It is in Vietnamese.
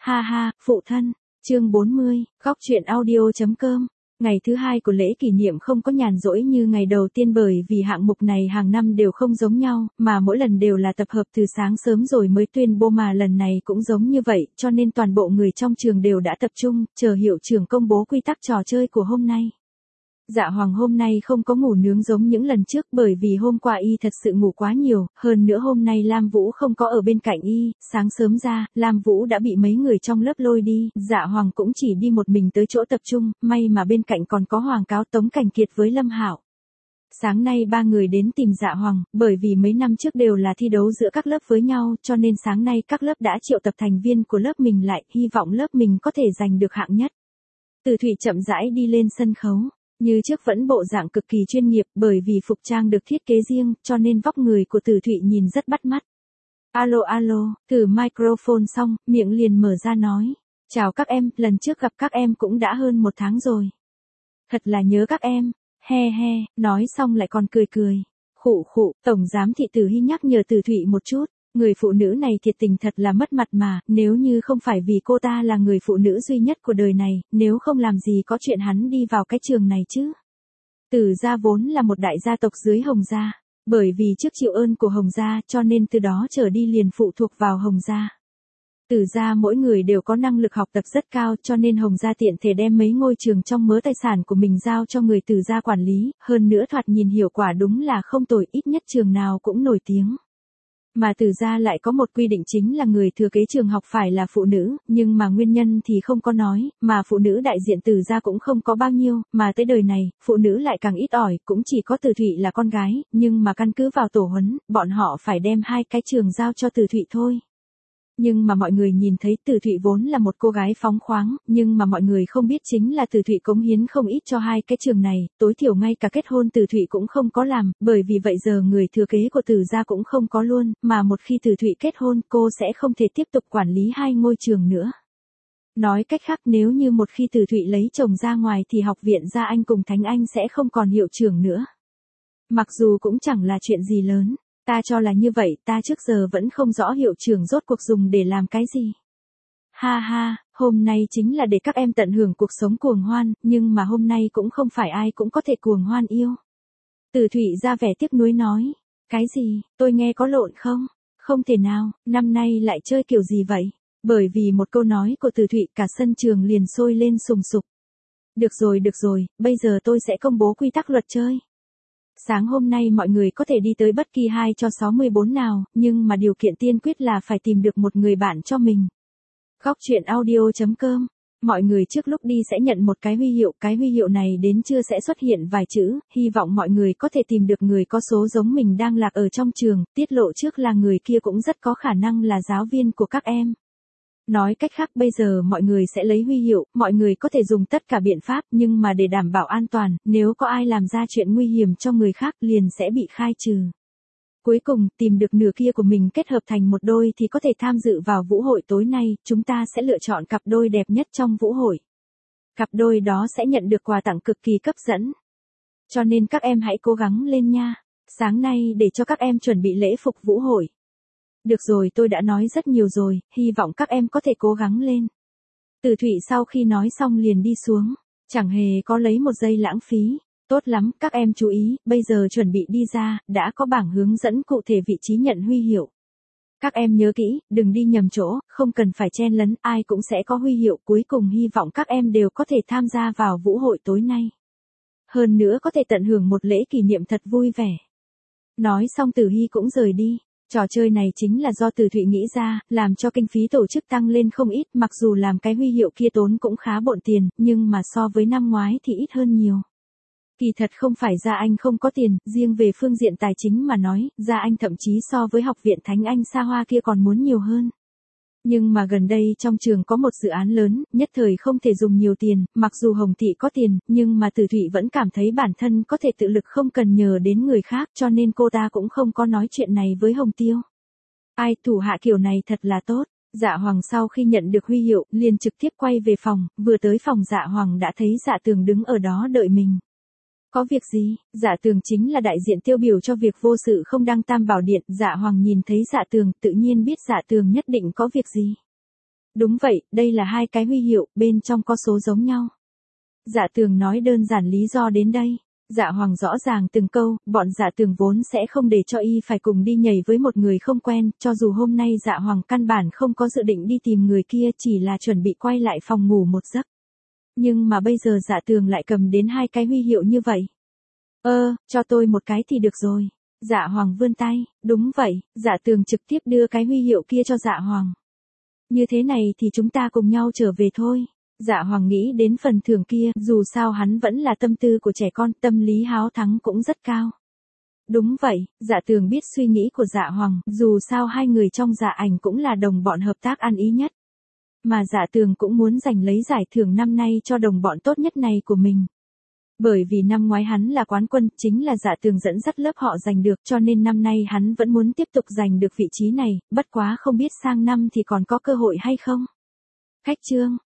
Ha ha, phụ thân. Chương 40, góc truyện audio.com. Ngày thứ hai của lễ kỷ niệm không có nhàn rỗi như ngày đầu tiên bởi vì hạng mục này hàng năm đều không giống nhau, mà mỗi lần đều là tập hợp từ sáng sớm rồi mới tuyên bố, mà lần này cũng giống như vậy, cho nên toàn bộ người trong trường đều đã tập trung, chờ hiệu trưởng công bố quy tắc trò chơi của hôm nay. Dạ Hoàng hôm nay không có ngủ nướng giống những lần trước bởi vì hôm qua y thật sự ngủ quá nhiều, hơn nữa hôm nay Lam Vũ không có ở bên cạnh y, sáng sớm ra, Lam Vũ đã bị mấy người trong lớp lôi đi, Dạ Hoàng cũng chỉ đi một mình tới chỗ tập trung, may mà bên cạnh còn có Hoàng Cáo, Tống Cảnh Kiệt với Lâm Hạo. Sáng nay ba người đến tìm Dạ Hoàng, bởi vì mấy năm trước đều là thi đấu giữa các lớp với nhau, cho nên sáng nay các lớp đã triệu tập thành viên của lớp mình lại, hy vọng lớp mình có thể giành được hạng nhất. Từ Thụy chậm rãi đi lên sân khấu. Như trước vẫn bộ dạng cực kỳ chuyên nghiệp bởi vì phục trang được thiết kế riêng, cho nên vóc người của Từ Thụy nhìn rất bắt mắt. Alo alo, thử microphone xong, miệng liền mở ra nói. Chào các em, lần trước gặp các em cũng đã hơn 1 tháng rồi. Thật là nhớ các em, he he, nói xong lại còn cười cười. Khụ khụ, Tổng Giám thị Từ Hy nhắc nhở Từ Thụy một chút. Người phụ nữ này thiệt tình thật là mất mặt mà, nếu như không phải vì cô ta là người phụ nữ duy nhất của đời này, nếu không làm gì có chuyện hắn đi vào cái trường này chứ. Từ gia vốn là một đại gia tộc dưới Hồng gia, bởi vì trước chịu ơn của Hồng gia cho nên từ đó trở đi liền phụ thuộc vào Hồng gia. Từ gia mỗi người đều có năng lực học tập rất cao cho nên Hồng gia tiện thể đem mấy ngôi trường trong mớ tài sản của mình giao cho người Từ gia quản lý, hơn nữa thoạt nhìn hiệu quả đúng là không tồi, ít nhất trường nào cũng nổi tiếng. Mà Từ gia lại có một quy định chính là người thừa kế trường học phải là phụ nữ, nhưng mà nguyên nhân thì không có nói, mà phụ nữ đại diện Từ gia cũng không có bao nhiêu, mà tới đời này, phụ nữ lại càng ít ỏi, cũng chỉ có Từ Thụy là con gái, nhưng mà căn cứ vào tổ huấn, bọn họ phải đem 2 cái trường giao cho Từ Thụy thôi. Nhưng mà mọi người nhìn thấy Từ Thụy vốn là một cô gái phóng khoáng, nhưng mà mọi người không biết chính là Từ Thụy cống hiến không ít cho 2 cái trường này, tối thiểu ngay cả kết hôn Từ Thụy cũng không có làm, bởi vì vậy giờ người thừa kế của Từ gia cũng không có luôn, mà một khi Từ Thụy kết hôn cô sẽ không thể tiếp tục quản lý 2 ngôi trường nữa. Nói cách khác nếu như một khi Từ Thụy lấy chồng ra ngoài thì học viện Gia Anh cùng Thánh Anh sẽ không còn hiệu trưởng nữa. Mặc dù cũng chẳng là chuyện gì lớn. Ta cho là như vậy, ta trước giờ vẫn không rõ hiệu trưởng rốt cuộc dùng để làm cái gì. Ha ha, hôm nay chính là để các em tận hưởng cuộc sống cuồng hoan, nhưng mà hôm nay cũng không phải ai cũng có thể cuồng hoan yêu. Từ Thụy ra vẻ tiếc nuối nói. Cái gì, tôi nghe có lộn không? Không thể nào, năm nay lại chơi kiểu gì vậy? Bởi vì một câu nói của Từ Thụy cả sân trường liền sôi lên sùng sục. Được rồi, bây giờ tôi sẽ công bố quy tắc luật chơi. Sáng hôm nay mọi người có thể đi tới bất kỳ 2 cho 64 nào, nhưng mà điều kiện tiên quyết là phải tìm được một người bạn cho mình. Góc truyện audio.com. Mọi người trước lúc đi sẽ nhận một cái huy hiệu này đến trưa sẽ xuất hiện vài chữ, hy vọng mọi người có thể tìm được người có số giống mình đang lạc ở trong trường, tiết lộ trước là người kia cũng rất có khả năng là giáo viên của các em. Nói cách khác bây giờ mọi người sẽ lấy huy hiệu, mọi người có thể dùng tất cả biện pháp nhưng mà để đảm bảo an toàn, nếu có ai làm ra chuyện nguy hiểm cho người khác liền sẽ bị khai trừ. Cuối cùng, tìm được nửa kia của mình kết hợp thành một đôi thì có thể tham dự vào vũ hội tối nay, chúng ta sẽ lựa chọn cặp đôi đẹp nhất trong vũ hội. Cặp đôi đó sẽ nhận được quà tặng cực kỳ hấp dẫn. Cho nên các em hãy cố gắng lên nha. Sáng nay để cho các em chuẩn bị lễ phục vũ hội. Được rồi, tôi đã nói rất nhiều rồi, hy vọng các em có thể cố gắng lên. Từ Thụy sau khi nói xong liền đi xuống, chẳng hề có lấy một giây lãng phí. Tốt lắm, các em chú ý, bây giờ chuẩn bị đi ra, đã có bảng hướng dẫn cụ thể vị trí nhận huy hiệu. Các em nhớ kỹ, đừng đi nhầm chỗ, không cần phải chen lấn, ai cũng sẽ có huy hiệu, cuối cùng hy vọng các em đều có thể tham gia vào vũ hội tối nay. Hơn nữa có thể tận hưởng một lễ kỷ niệm thật vui vẻ. Nói xong Từ Hy cũng rời đi. Trò chơi này chính là do Từ Thụy nghĩ ra, làm cho kinh phí tổ chức tăng lên không ít, mặc dù làm cái huy hiệu kia tốn cũng khá bộn tiền, nhưng mà so với năm ngoái thì ít hơn nhiều. Kỳ thật không phải Gia Anh không có tiền, riêng về phương diện tài chính mà nói, Gia Anh thậm chí so với học viện Thánh Anh xa hoa kia còn muốn nhiều hơn. Nhưng mà gần đây trong trường có một dự án lớn, nhất thời không thể dùng nhiều tiền, mặc dù Hồng Thị có tiền, nhưng mà Từ Thụy vẫn cảm thấy bản thân có thể tự lực không cần nhờ đến người khác cho nên cô ta cũng không có nói chuyện này với Hồng Tiêu. Ai thủ hạ kiểu này thật là tốt. Dạ Hoàng sau khi nhận được huy hiệu, liền trực tiếp quay về phòng, vừa tới phòng Dạ Hoàng đã thấy Dạ Tường đứng ở đó đợi mình. Có việc gì? Dạ Tường chính là đại diện tiêu biểu cho việc vô sự không đăng Tam Bảo Điện. Dạ Hoàng nhìn thấy Dạ Tường, tự nhiên biết Dạ Tường nhất định có việc gì. Đúng vậy, đây là hai cái huy hiệu, bên trong có số giống nhau. Dạ Tường nói đơn giản lý do đến đây. Dạ Hoàng rõ ràng từng câu, bọn Dạ Tường vốn sẽ không để cho y phải cùng đi nhảy với một người không quen, cho dù hôm nay Dạ Hoàng căn bản không có dự định đi tìm người kia, chỉ là chuẩn bị quay lại phòng ngủ một giấc. Nhưng mà bây giờ Dạ Tường lại cầm đến hai cái huy hiệu như vậy. Cho tôi một cái thì được rồi. Dạ Hoàng vươn tay, đúng vậy, Dạ Tường trực tiếp đưa cái huy hiệu kia cho Dạ Hoàng. Như thế này thì chúng ta cùng nhau trở về thôi. Dạ Hoàng nghĩ đến phần thưởng kia, dù sao hắn vẫn là tâm tư của trẻ con, tâm lý háo thắng cũng rất cao. Đúng vậy, Dạ Tường biết suy nghĩ của Dạ Hoàng, dù sao hai người trong Dạ Ảnh cũng là đồng bọn hợp tác ăn ý nhất. Mà Dạ Tường cũng muốn giành lấy giải thưởng năm nay cho đồng bọn tốt nhất này của mình. Bởi vì năm ngoái hắn là quán quân, chính là Dạ Tường dẫn dắt lớp họ giành được, cho nên năm nay hắn vẫn muốn tiếp tục giành được vị trí này, bất quá không biết sang năm thì còn có cơ hội hay không. Khách trương